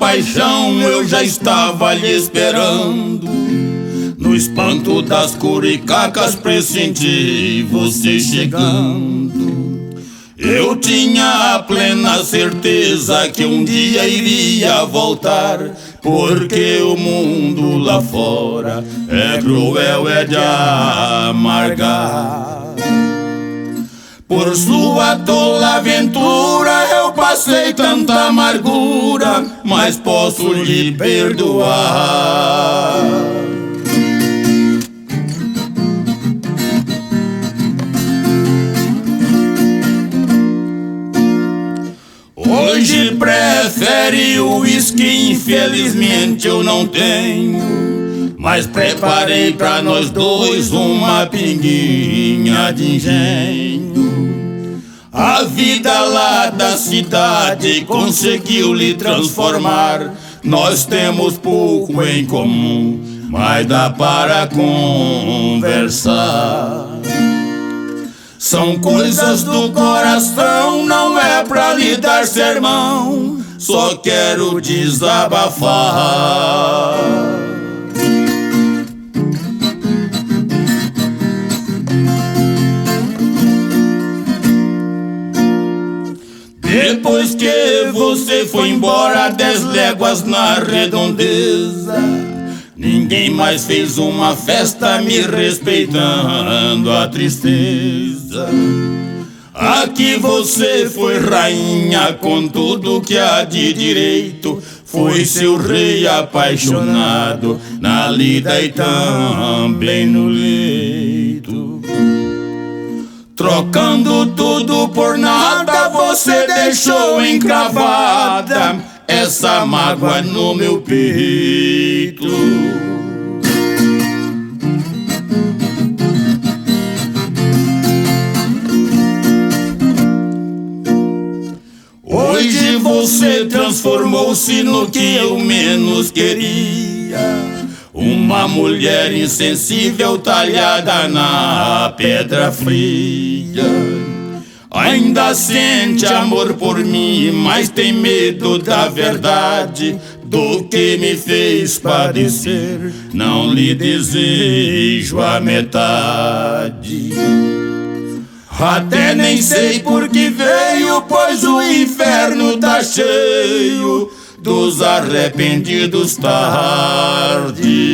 paixão eu já estava lhe esperando. No espanto das curicacas pressenti você chegando. Eu tinha a plena certeza que um dia iria voltar, porque o mundo lá fora é cruel, é de amargar. Por sua tola aventura eu passei tanta amargura, mas posso lhe perdoar. Hoje prefere o uísque, infelizmente eu não tenho, mas preparei pra nós dois uma pinguinha de engenho. A vida lá da cidade conseguiu lhe transformar. Nós temos pouco em comum, mas dá para conversar. São coisas do coração, não é pra lhe dar sermão, só quero desabafar. Depois que você foi embora 10 léguas na redondeza, ninguém mais fez uma festa me respeitando a tristeza. Aqui você foi rainha com tudo que há de direito, foi seu rei apaixonado na lida e também no leito. Trocando tudo por nada, você deixou encravada essa mágoa no meu peito. Hoje você transformou-se no que eu menos queria, uma mulher insensível talhada na pedra fria. Ainda sente amor por mim, mas tem medo da verdade, do que me fez padecer. Não lhe desejo a metade. Até nem sei por que veio, pois o inferno tá cheio dos arrependidos tarde.